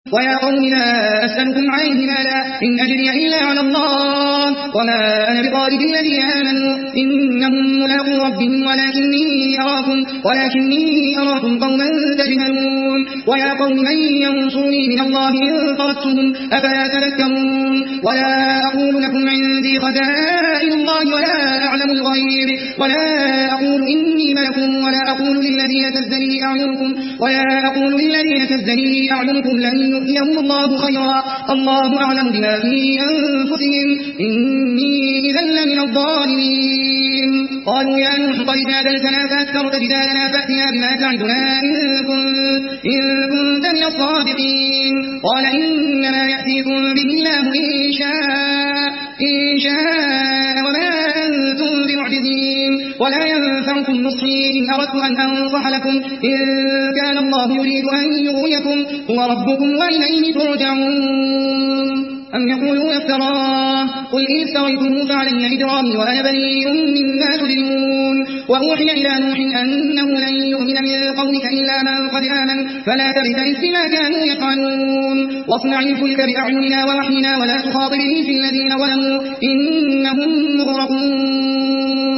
ويا قوم لا أسألكم عليه مالا إن أجري إلا على الله وما أنا بطارد الذين آمنوا إنهم ملاقو ربهم ولكني أراكم قوما تجهلون ويا قوم من ينصرني من الله إن طردتهم أفلا تذكرون ولا أقول لكم عندي خزائن الله ولا أعلم الغيب ولا أقول إني ملك ولا أقول للذين تزدري أعينكم لن يؤتيهم الله خيرا الله أعلم بما في أنفسهم إني إذا لمن الظالمين قالوا يا نوح قد جادلتنا فأكثرت جدالنا فأتنا بما تعدنا إن كنت من الصادقين قال إنما يأتيكم به الله إن شاء وما أنتم بمعجزين ولا ينفعكم نصحي إن أردت أن أنصح لكم إن كان الله يريد أن يغويكم هو ربكم وإليه ترجعون أم يقولون افتراه قل إن افتريته فعلي إجرامي وأنا بريء مما تجرمون وأوحي إلى نوح أنه لن يؤمن من قومك إلا من قد آمن فلا تبتئس بما كانوا يفعلون واصنع الفلك بأعيننا ووحينا ولا تخاطبني في الذين ظلموا إنهم مغرقون